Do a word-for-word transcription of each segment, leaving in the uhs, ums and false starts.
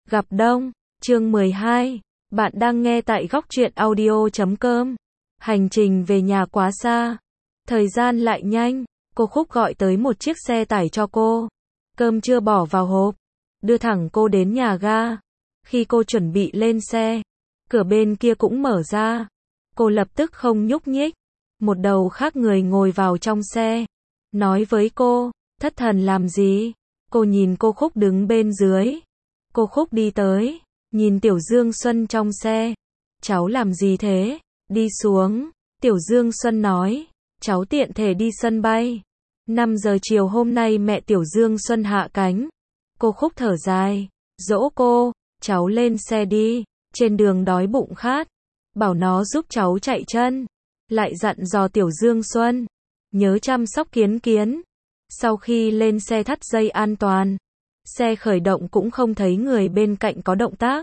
Gặp Đông, chương mười hai. Bạn đang nghe tại góc truyện audio chấm com. Hành trình về nhà quá xa. Thời gian lại nhanh, cô Khúc gọi tới một chiếc xe tải cho cô. Cơm chưa bỏ vào hộp, đưa thẳng cô đến nhà ga. Khi cô chuẩn bị lên xe, cửa bên kia cũng mở ra. Cô lập tức không nhúc nhích. Một đầu khác người ngồi vào trong xe. Nói với cô, thất thần làm gì? Cô nhìn cô Khúc đứng bên dưới. Cô Khúc đi tới, nhìn Tiểu Dương Xuân trong xe. Cháu làm gì thế? Đi xuống. Tiểu Dương Xuân nói, cháu tiện thể đi sân bay. năm giờ chiều hôm nay mẹ Tiểu Dương Xuân hạ cánh. Cô Khúc thở dài, dỗ cô, cháu lên xe đi, trên đường đói bụng khát. Bảo nó giúp cháu chạy chân. Lại dặn dò Tiểu Dương Xuân, nhớ chăm sóc Kiến Kiến. Sau khi lên xe thắt dây an toàn. Xe khởi động cũng không thấy người bên cạnh có động tác.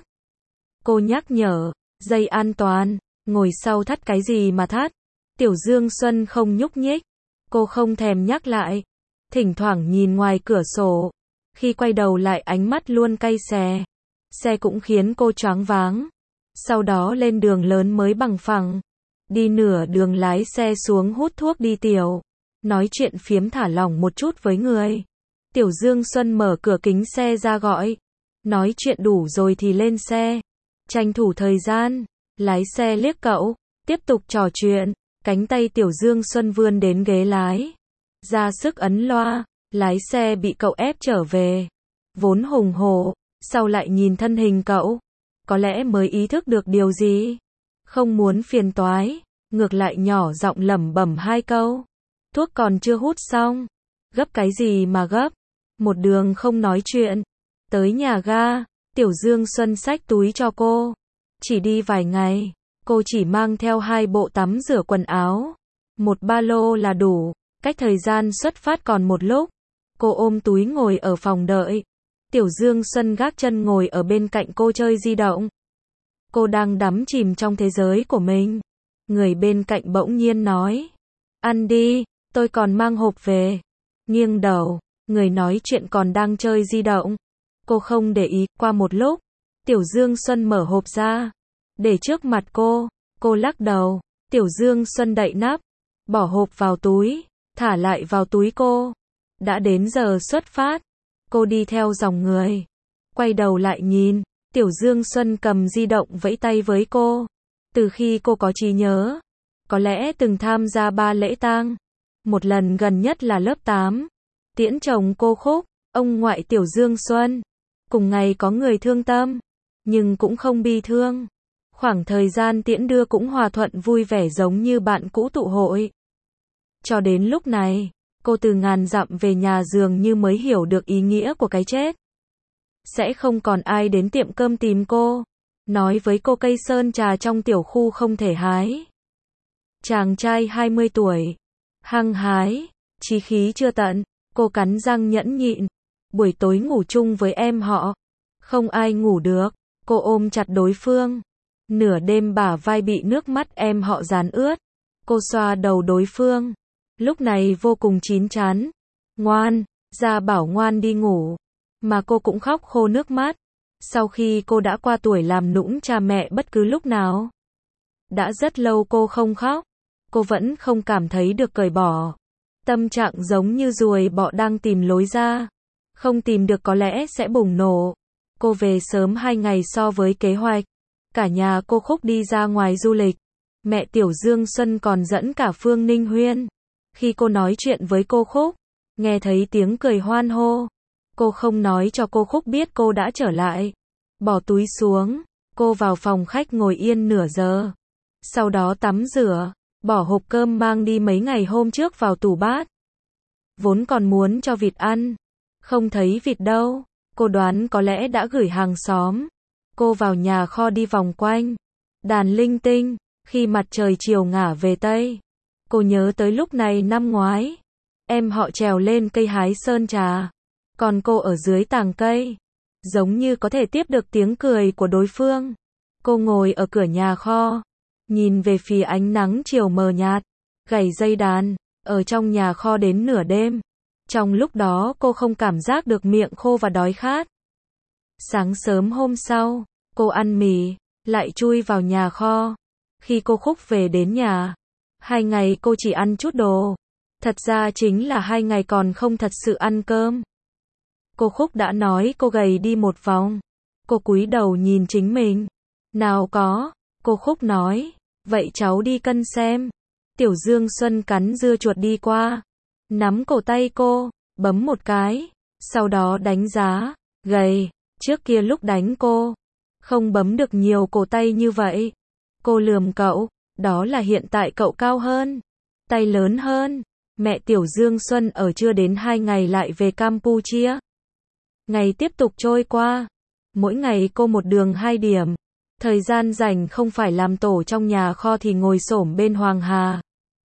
Cô nhắc nhở, dây an toàn, ngồi sau thắt cái gì mà thắt. Tiểu Dương Xuân không nhúc nhích. Cô không thèm nhắc lại. Thỉnh thoảng nhìn ngoài cửa sổ. Khi quay đầu lại ánh mắt luôn cay xè. Xe cũng khiến cô choáng váng. Sau đó lên đường lớn mới bằng phẳng. Đi nửa đường lái xe xuống hút thuốc đi tiểu. Nói chuyện phiếm thả lỏng một chút với người. Tiểu Dương Xuân mở cửa kính xe ra gọi. Nói chuyện đủ rồi thì lên xe. Tranh thủ thời gian. Lái xe liếc cậu. Tiếp tục trò chuyện. Cánh tay Tiểu Dương Xuân vươn đến ghế lái. Ra sức ấn loa. Lái xe bị cậu ép trở về. Vốn hùng hổ. Sau lại nhìn thân hình cậu. Có lẽ mới ý thức được điều gì. Không muốn phiền toái. Ngược lại nhỏ giọng lẩm bẩm hai câu. Thuốc còn chưa hút xong. Gấp cái gì mà gấp. Một đường không nói chuyện. Tới nhà ga, Tiểu Dương Xuân xách túi cho cô. Chỉ đi vài ngày, cô chỉ mang theo hai bộ tắm rửa quần áo. Một ba lô là đủ, cách thời gian xuất phát còn một lúc. Cô ôm túi ngồi ở phòng đợi. Tiểu Dương Xuân gác chân ngồi ở bên cạnh cô chơi di động. Cô đang đắm chìm trong thế giới của mình. Người bên cạnh bỗng nhiên nói. Ăn đi, tôi còn mang hộp về. Nghiêng đầu. Người nói chuyện còn đang chơi di động. Cô không để ý, qua một lúc. Tiểu Dương Xuân mở hộp ra. Để trước mặt cô. Cô lắc đầu. Tiểu Dương Xuân đậy nắp. Bỏ hộp vào túi. Thả lại vào túi cô. Đã đến giờ xuất phát. Cô đi theo dòng người. Quay đầu lại nhìn. Tiểu Dương Xuân cầm di động vẫy tay với cô. Từ khi cô có trí nhớ. Có lẽ từng tham gia ba lễ tang. Một lần gần nhất là lớp tám. Tiễn chồng cô Khúc, ông ngoại Tiểu Dương Xuân. Cùng ngày có người thương tâm, nhưng cũng không bi thương. Khoảng thời gian tiễn đưa cũng hòa thuận vui vẻ giống như bạn cũ tụ hội. Cho đến lúc này, cô từ ngàn dặm về nhà dường như mới hiểu được ý nghĩa của cái chết. Sẽ không còn ai đến tiệm cơm tìm cô, nói với cô cây sơn trà trong tiểu khu không thể hái. Chàng trai hai mươi tuổi, hăng hái, chí khí chưa tận. Cô cắn răng nhẫn nhịn. Buổi tối ngủ chung với em họ. Không ai ngủ được. Cô ôm chặt đối phương. Nửa đêm bả vai bị nước mắt em họ dán ướt. Cô xoa đầu đối phương. Lúc này vô cùng chín chắn. Ngoan, ra bảo ngoan đi ngủ. Mà cô cũng khóc khô nước mắt. Sau khi cô đã qua tuổi làm nũng cha mẹ bất cứ lúc nào. Đã rất lâu cô không khóc. Cô vẫn không cảm thấy được cởi bỏ. Tâm trạng giống như ruồi bọ đang tìm lối ra. Không tìm được có lẽ sẽ bùng nổ. Cô về sớm hai ngày so với kế hoạch. Cả nhà cô Khúc đi ra ngoài du lịch. Mẹ Tiểu Dương Xuân còn dẫn cả Phương Ninh Huyên. Khi cô nói chuyện với cô Khúc, nghe thấy tiếng cười hoan hô. Cô không nói cho cô Khúc biết cô đã trở lại. Bỏ túi xuống, cô vào phòng khách ngồi yên nửa giờ. Sau đó tắm rửa. Bỏ hộp cơm mang đi mấy ngày hôm trước vào tủ bát. Vốn còn muốn cho vịt ăn. Không thấy vịt đâu. Cô đoán có lẽ đã gửi hàng xóm. Cô vào nhà kho đi vòng quanh. Đàn linh tinh. Khi mặt trời chiều ngả về Tây. Cô nhớ tới lúc này năm ngoái. Em họ trèo lên cây hái sơn trà. Còn cô ở dưới tàng cây. Giống như có thể tiếp được tiếng cười của đối phương. Cô ngồi ở cửa nhà kho. Nhìn về phía ánh nắng chiều mờ nhạt, gảy dây đàn, ở trong nhà kho đến nửa đêm. Trong lúc đó cô không cảm giác được miệng khô và đói khát. Sáng sớm hôm sau, cô ăn mì, lại chui vào nhà kho. Khi cô Khúc về đến nhà, hai ngày cô chỉ ăn chút đồ. Thật ra chính là hai ngày còn không thật sự ăn cơm. Cô Khúc đã nói cô gầy đi một vòng. Cô cúi đầu nhìn chính mình. Nào có, cô Khúc nói, vậy cháu đi cân xem. Tiểu Dương Xuân cắn dưa chuột đi qua, nắm cổ tay cô, bấm một cái, sau đó đánh giá, gầy, trước kia lúc đánh cô, không bấm được nhiều cổ tay như vậy. Cô lườm cậu, đó là hiện tại cậu cao hơn, tay lớn hơn. Mẹ Tiểu Dương Xuân ở chưa đến hai ngày lại về Campuchia. Ngày tiếp tục trôi qua, mỗi ngày cô một đường hai điểm. Thời gian rảnh không phải làm tổ trong nhà kho thì ngồi xổm bên Hoàng Hà.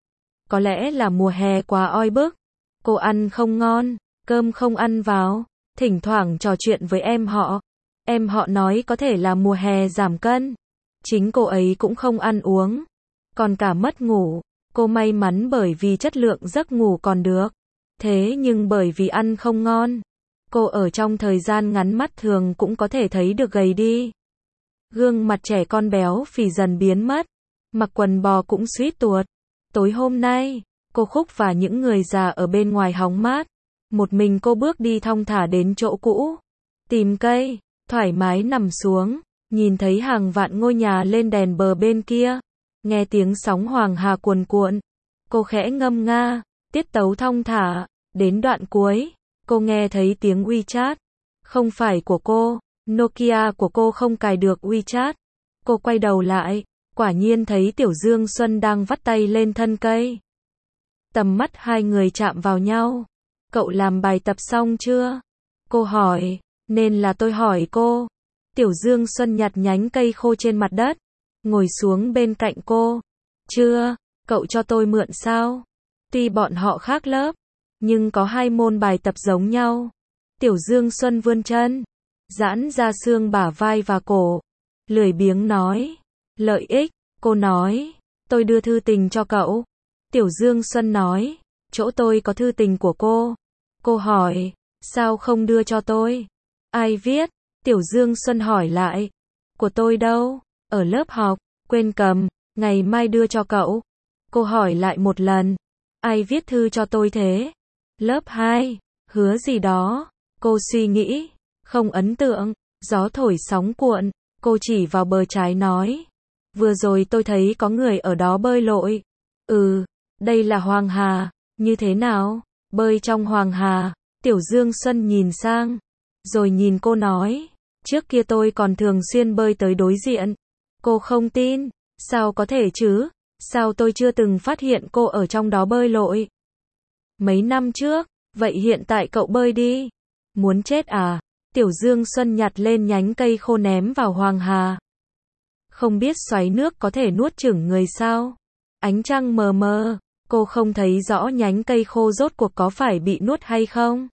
Có lẽ là mùa hè quá oi bức, cô ăn không ngon, cơm không ăn vào, thỉnh thoảng trò chuyện với em họ. Em họ nói có thể là mùa hè giảm cân. Chính cô ấy cũng không ăn uống, còn cả mất ngủ. Cô may mắn bởi vì chất lượng giấc ngủ còn được. Thế nhưng bởi vì ăn không ngon, cô ở trong thời gian ngắn mắt thường cũng có thể thấy được gầy đi. Gương mặt trẻ con béo phì dần biến mất, mặc quần bò cũng suýt tuột. Tối hôm nay, cô Khúc và những người già ở bên ngoài hóng mát. Một mình cô bước đi thong thả đến chỗ cũ, tìm cây, thoải mái nằm xuống, nhìn thấy hàng vạn ngôi nhà lên đèn bờ bên kia, nghe tiếng sóng Hoàng Hà cuồn cuộn. Cô khẽ ngâm nga, tiết tấu thong thả, đến đoạn cuối, cô nghe thấy tiếng WeChat. Không phải của cô, Nokia của cô không cài được WeChat. Cô quay đầu lại, quả nhiên thấy Tiểu Dương Xuân đang vắt tay lên thân cây. Tầm mắt hai người chạm vào nhau. Cậu làm bài tập xong chưa? Cô hỏi, nên là tôi hỏi cô. Tiểu Dương Xuân nhặt nhánh cây khô trên mặt đất, ngồi xuống bên cạnh cô. Chưa, cậu cho tôi mượn sao? Tuy bọn họ khác lớp, nhưng có hai môn bài tập giống nhau. Tiểu Dương Xuân vươn chân, giãn ra xương bả vai và cổ, lười biếng nói. Lợi ích, cô nói, tôi đưa thư tình cho cậu. Tiểu Dương Xuân nói, chỗ tôi có thư tình của cô. Cô hỏi, sao không đưa cho tôi? Ai viết? Tiểu Dương Xuân hỏi lại. Của tôi đâu? Ở lớp học, quên cầm, ngày mai đưa cho cậu. Cô hỏi lại một lần. Ai viết thư cho tôi thế? Lớp hai, hứa gì đó. Cô suy nghĩ, không ấn tượng, gió thổi sóng cuộn. Cô chỉ vào bờ trái nói. Vừa rồi tôi thấy có người ở đó bơi lội. Ừ, đây là Hoàng Hà, như thế nào? Bơi trong Hoàng Hà. Tiểu Dương Xuân nhìn sang, rồi nhìn cô nói. Trước kia tôi còn thường xuyên bơi tới đối diện. Cô không tin, sao có thể chứ? Sao tôi chưa từng phát hiện cô ở trong đó bơi lội? Mấy năm trước, vậy hiện tại cậu bơi đi. Muốn chết à? Tiểu Dương Xuân nhặt lên nhánh cây khô ném vào Hoàng Hà. Không biết xoáy nước có thể nuốt chửng người sao? Ánh trăng mờ mờ, cô không thấy rõ nhánh cây khô rốt cuộc có phải bị nuốt hay không.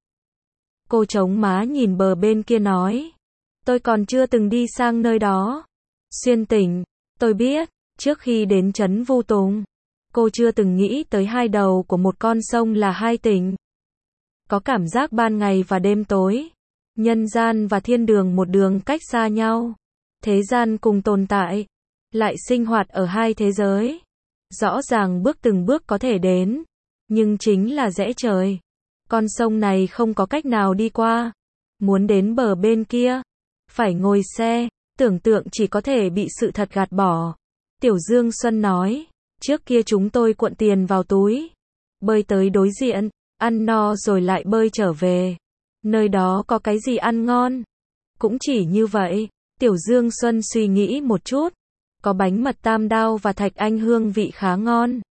Cô chống má nhìn bờ bên kia nói. Tôi còn chưa từng đi sang nơi đó. Xuyên tỉnh, tôi biết, trước khi đến trấn Vu Tùng, cô chưa từng nghĩ tới hai đầu của một con sông là hai tỉnh. Có cảm giác ban ngày và đêm tối, nhân gian và thiên đường một đường cách xa nhau. Thế gian cùng tồn tại, lại sinh hoạt ở hai thế giới. Rõ ràng bước từng bước có thể đến, nhưng chính là rẽ trời. Con sông này không có cách nào đi qua. Muốn đến bờ bên kia, phải ngồi xe, tưởng tượng chỉ có thể bị sự thật gạt bỏ. Tiểu Dương Xuân nói, trước kia chúng tôi cuộn tiền vào túi, bơi tới đối diện, ăn no rồi lại bơi trở về. Nơi đó có cái gì ăn ngon? Cũng chỉ như vậy. Tiểu Dương Xuân suy nghĩ một chút. Có bánh mật tam đao và thạch anh hương vị khá ngon.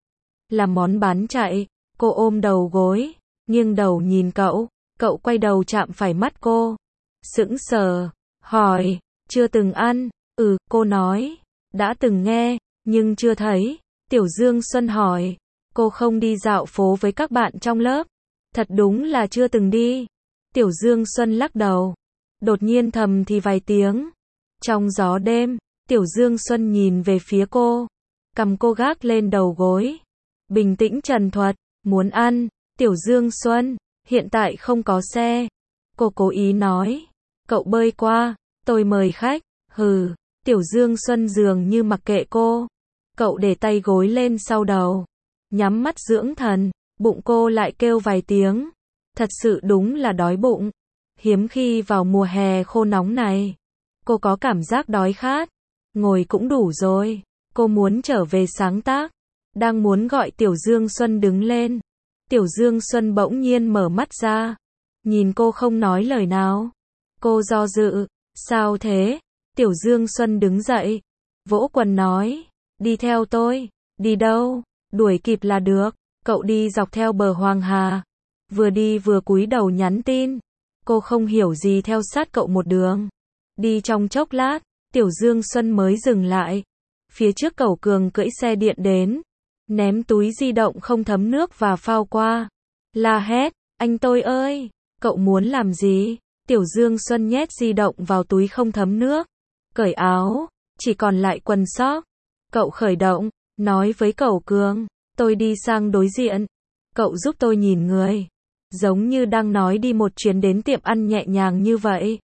Là món bán chạy. Cô ôm đầu gối, nghiêng đầu nhìn cậu. Cậu quay đầu chạm phải mắt cô. Sững sờ, hỏi, chưa từng ăn? Ừ, cô nói, đã từng nghe, nhưng chưa thấy. Tiểu Dương Xuân hỏi, cô không đi dạo phố với các bạn trong lớp? Thật đúng là chưa từng đi. Tiểu Dương Xuân lắc đầu. Đột nhiên thầm thì vài tiếng. Trong gió đêm, Tiểu Dương Xuân nhìn về phía cô. Cầm cô gác lên đầu gối. Bình tĩnh trần thuật, muốn ăn. Tiểu Dương Xuân, hiện tại không có xe. Cô cố ý nói. Cậu bơi qua, tôi mời khách. Hừ, Tiểu Dương Xuân dường như mặc kệ cô. Cậu để tay gối lên sau đầu, nhắm mắt dưỡng thần, bụng cô lại kêu vài tiếng. Thật sự đúng là đói bụng. Hiếm khi vào mùa hè khô nóng này, cô có cảm giác đói khát. Ngồi cũng đủ rồi, cô muốn trở về sáng tác. Đang muốn gọi Tiểu Dương Xuân đứng lên. Tiểu Dương Xuân bỗng nhiên mở mắt ra, nhìn cô không nói lời nào. Cô do dự, sao thế? Tiểu Dương Xuân đứng dậy, vỗ quần nói, đi theo tôi. Đi đâu? Đuổi kịp là được. Cậu đi dọc theo bờ Hoàng Hà, vừa đi vừa cúi đầu nhắn tin. Cô không hiểu gì theo sát cậu một đường. Đi trong chốc lát, Tiểu Dương Xuân mới dừng lại. Phía trước Cẩu Cường cưỡi xe điện đến, ném túi di động không thấm nước và phao qua. La hét, anh tôi ơi, cậu muốn làm gì? Tiểu Dương Xuân nhét di động vào túi không thấm nước, cởi áo, chỉ còn lại quần sóc. Cậu khởi động, nói với Cẩu Cường, tôi đi sang đối diện. Cậu giúp tôi nhìn người. Giống như đang nói đi một chuyến đến tiệm ăn nhẹ nhàng như vậy.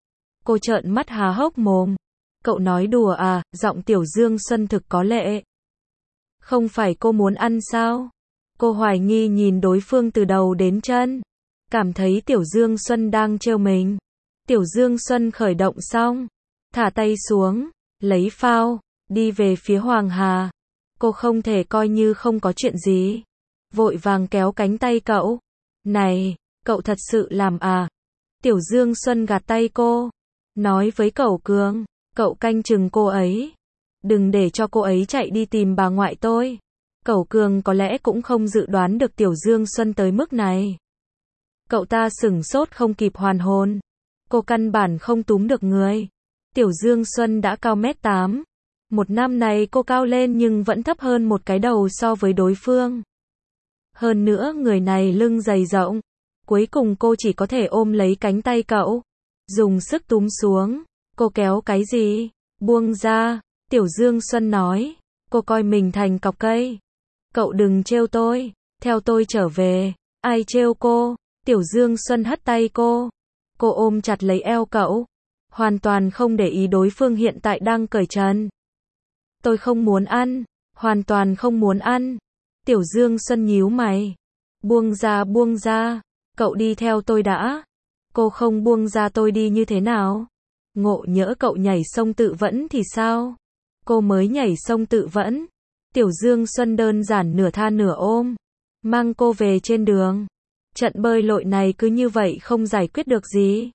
Cô trợn mắt há hốc mồm. Cậu nói đùa à? Giọng Tiểu Dương Xuân thực có lệ. Không phải cô muốn ăn sao? Cô hoài nghi nhìn đối phương từ đầu đến chân, cảm thấy Tiểu Dương Xuân đang trêu mình. Tiểu Dương Xuân khởi động xong, thả tay xuống, lấy phao, đi về phía Hoàng Hà. Cô không thể coi như không có chuyện gì, vội vàng kéo cánh tay cậu. Này, cậu thật sự làm à? Tiểu Dương Xuân gạt tay cô, nói với Cẩu Cường, cậu canh chừng cô ấy, đừng để cho cô ấy chạy đi tìm bà ngoại tôi. Cẩu Cường có lẽ cũng không dự đoán được Tiểu Dương Xuân tới mức này. Cậu ta sửng sốt không kịp hoàn hồn. Cô căn bản không túm được người. Tiểu Dương Xuân đã cao mét tám. Một năm này cô cao lên nhưng vẫn thấp hơn một cái đầu so với đối phương. Hơn nữa người này lưng dày rộng. Cuối cùng cô chỉ có thể ôm lấy cánh tay cậu, dùng sức túm xuống. Cô kéo cái gì? Buông ra. Tiểu Dương Xuân nói. Cô coi mình thành cọc cây. Cậu đừng trêu tôi. Theo tôi trở về. Ai trêu cô? Tiểu Dương Xuân hất tay cô. Cô ôm chặt lấy eo cậu, hoàn toàn không để ý đối phương hiện tại đang cởi trần. Tôi không muốn ăn. Hoàn toàn không muốn ăn. Tiểu Dương Xuân nhíu mày. Buông ra, buông ra. Cậu đi theo tôi đã. Cô không buông ra tôi đi như thế nào? Ngộ nhỡ cậu nhảy sông tự vẫn thì sao? Cô mới nhảy sông tự vẫn. Tiểu Dương Xuân đơn giản nửa tha nửa ôm, mang cô về trên đường. Trận bơi lội này cứ như vậy không giải quyết được gì.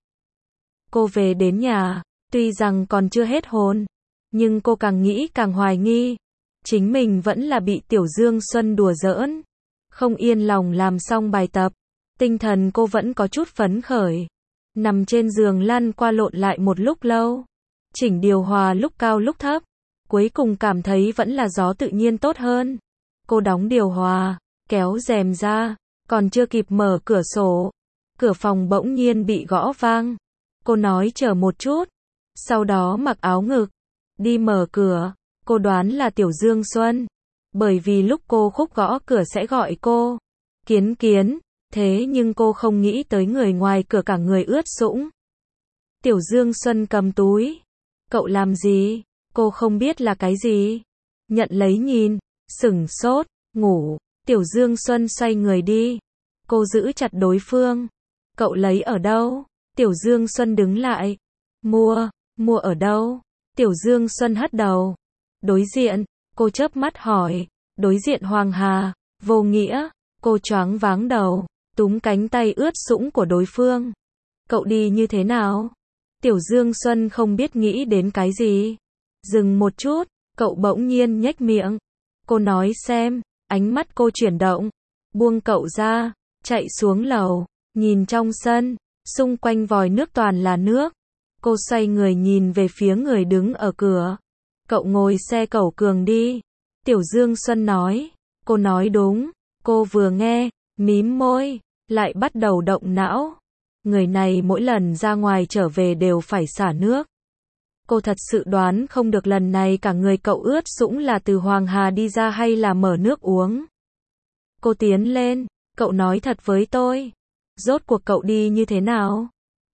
Cô về đến nhà, tuy rằng còn chưa hết hồn, nhưng cô càng nghĩ càng hoài nghi. Chính mình vẫn là bị Tiểu Dương Xuân đùa giỡn. Không yên lòng làm xong bài tập. Tinh thần cô vẫn có chút phấn khởi. Nằm trên giường lăn qua lộn lại một lúc lâu. Chỉnh điều hòa lúc cao lúc thấp. Cuối cùng cảm thấy vẫn là gió tự nhiên tốt hơn. Cô đóng điều hòa, kéo rèm ra. Còn chưa kịp mở cửa sổ, cửa phòng bỗng nhiên bị gõ vang. Cô nói chờ một chút. Sau đó mặc áo ngực, đi mở cửa. Cô đoán là Tiểu Dương Xuân, bởi vì lúc cô Khúc gõ cửa sẽ gọi cô Kiến Kiến. Thế nhưng cô không nghĩ tới người ngoài cửa cả người ướt sũng. Tiểu Dương Xuân cầm túi. Cậu làm gì? Cô không biết là cái gì. Nhận lấy nhìn, sửng sốt, ngủ. Tiểu Dương Xuân xoay người đi. Cô giữ chặt đối phương. Cậu lấy ở đâu? Tiểu Dương Xuân đứng lại. Mua, mua ở đâu? Tiểu Dương Xuân hất đầu. Đối diện, cô chớp mắt hỏi. Đối diện Hoàng Hà, vô nghĩa. Cô choáng váng đầu, túm cánh tay ướt sũng của đối phương. Cậu đi như thế nào? Tiểu Dương Xuân không biết nghĩ đến cái gì. Dừng một chút, cậu bỗng nhiên nhếch miệng. Cô nói xem. Ánh mắt cô chuyển động, buông cậu ra, chạy xuống lầu, nhìn trong sân, xung quanh vòi nước toàn là nước. Cô xoay người nhìn về phía người đứng ở cửa. Cậu ngồi xe Cẩu Cường đi. Tiểu Dương Xuân nói. Cô nói đúng. Cô vừa nghe, mím môi, lại bắt đầu động não. Người này mỗi lần ra ngoài trở về đều phải xả nước. Cô thật sự đoán không được lần này cả người cậu ướt sũng là từ Hoàng Hà đi ra hay là mở nước uống. Cô tiến lên, cậu nói thật với tôi. Rốt cuộc cậu đi như thế nào?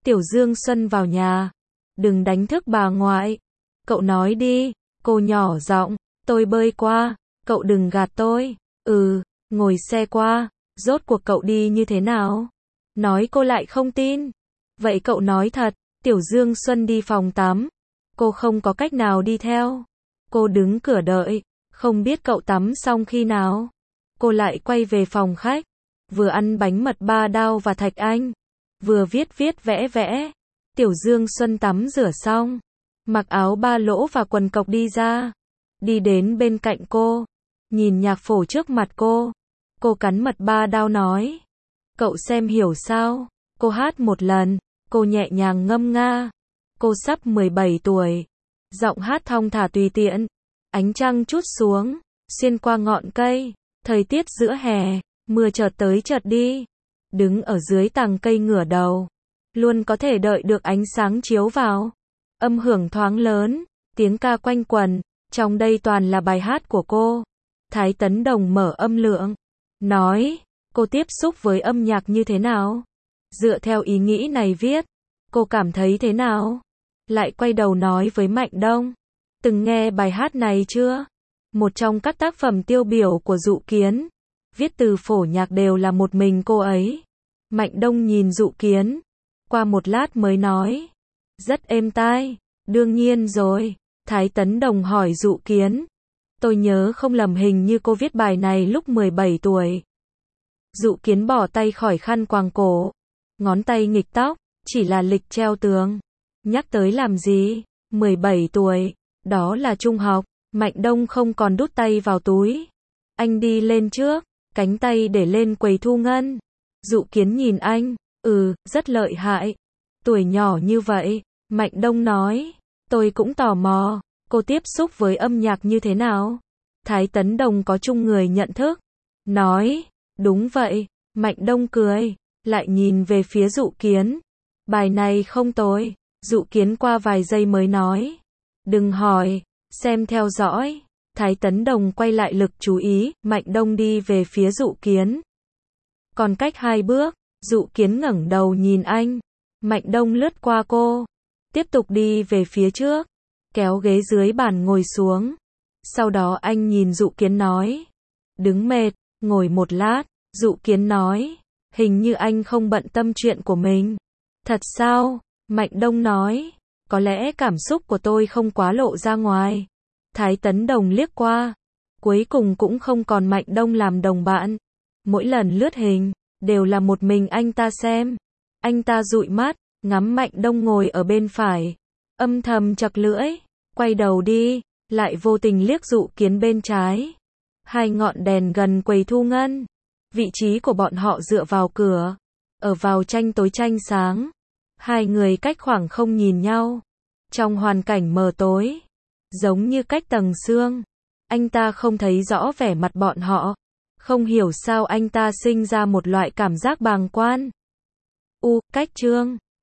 Tiểu Dương Xuân vào nhà. Đừng đánh thức bà ngoại. Cậu nói đi. Cô nhỏ giọng. Tôi bơi qua. Cậu đừng gạt tôi. Ừ, ngồi xe qua. Rốt cuộc cậu đi như thế nào? Nói cô lại không tin. Vậy cậu nói thật. Tiểu Dương Xuân đi phòng tắm. Cô không có cách nào đi theo. Cô đứng cửa đợi. Không biết cậu tắm xong khi nào. Cô lại quay về phòng khách. Vừa ăn bánh mật ba đao và thạch anh. Vừa viết viết vẽ vẽ. Tiểu Dương Xuân tắm rửa xong. Mặc áo ba lỗ và quần cộc đi ra. Đi đến bên cạnh cô. Nhìn nhạc phổ trước mặt cô. Cô cắn mật ba đao nói. Cậu xem hiểu sao? Cô hát một lần. Cô nhẹ nhàng ngâm nga. Cô sắp mười bảy tuổi. Giọng hát thong thả tùy tiện. Ánh trăng trút xuống. Xuyên qua ngọn cây. Thời tiết giữa hè. Mưa chợt tới chợt đi. Đứng ở dưới tàng cây ngửa đầu. Luôn có thể đợi được ánh sáng chiếu vào. Âm hưởng thoáng lớn. Tiếng ca quanh quẩn. Trong đây toàn là bài hát của cô. Thái Tấn Đồng mở âm lượng. Nói. Cô tiếp xúc với âm nhạc như thế nào? Dựa theo ý nghĩ này viết. Cô cảm thấy thế nào? Lại quay đầu nói với Mạnh Đông. Từng nghe bài hát này chưa? Một trong các tác phẩm tiêu biểu của Dụ Kiến. Viết từ phổ nhạc đều là một mình cô ấy. Mạnh Đông nhìn Dụ Kiến. Qua một lát mới nói. Rất êm tai. Đương nhiên rồi. Thái Tấn Đồng hỏi Dụ Kiến. Tôi nhớ không lầm hình như cô viết bài này lúc mười bảy tuổi. Dụ Kiến bỏ tay khỏi khăn quàng cổ. Ngón tay nghịch tóc. Chỉ là lịch treo tường. Nhắc tới làm gì? mười bảy tuổi. Đó là trung học. Mạnh Đông không còn đút tay vào túi. Anh đi lên trước. Cánh tay để lên quầy thu ngân. Dụ Kiến nhìn anh. Ừ, rất lợi hại. Tuổi nhỏ như vậy. Mạnh Đông nói. Tôi cũng tò mò. Cô tiếp xúc với âm nhạc như thế nào? Thái Tấn Đồng có chung người nhận thức. Nói. Đúng vậy. Mạnh Đông cười. Lại nhìn về phía Dụ Kiến. Bài này không tồi. Dụ Kiến qua vài giây mới nói. Đừng hỏi. Xem theo dõi. Thái Tấn Đồng quay lại lực chú ý. Mạnh Đông đi về phía Dụ Kiến. Còn cách hai bước. Dụ Kiến ngẩng đầu nhìn anh. Mạnh Đông lướt qua cô. Tiếp tục đi về phía trước. Kéo ghế dưới bàn ngồi xuống. Sau đó anh nhìn Dụ Kiến nói. Đứng mệt. Ngồi một lát. Dụ Kiến nói. Hình như anh không bận tâm chuyện của mình. Thật sao? Mạnh Đông nói. Có lẽ cảm xúc của tôi không quá lộ ra ngoài. Thái Tấn Đồng liếc qua. Cuối cùng cũng không còn Mạnh Đông làm đồng bạn. Mỗi lần lướt hình, đều là một mình anh ta xem. Anh ta dụi mắt, ngắm Mạnh Đông ngồi ở bên phải. Âm thầm chật lưỡi. Quay đầu đi, lại vô tình liếc Dụ Kiến bên trái. Hai ngọn đèn gần quầy thu ngân. Vị trí của bọn họ dựa vào cửa. Ở vào tranh tối tranh sáng. Hai người cách khoảng không nhìn nhau. Trong hoàn cảnh mờ tối. Giống như cách tầng xương. Anh ta không thấy rõ vẻ mặt bọn họ. Không hiểu sao anh ta sinh ra một loại cảm giác bàng quan. U, cách chương.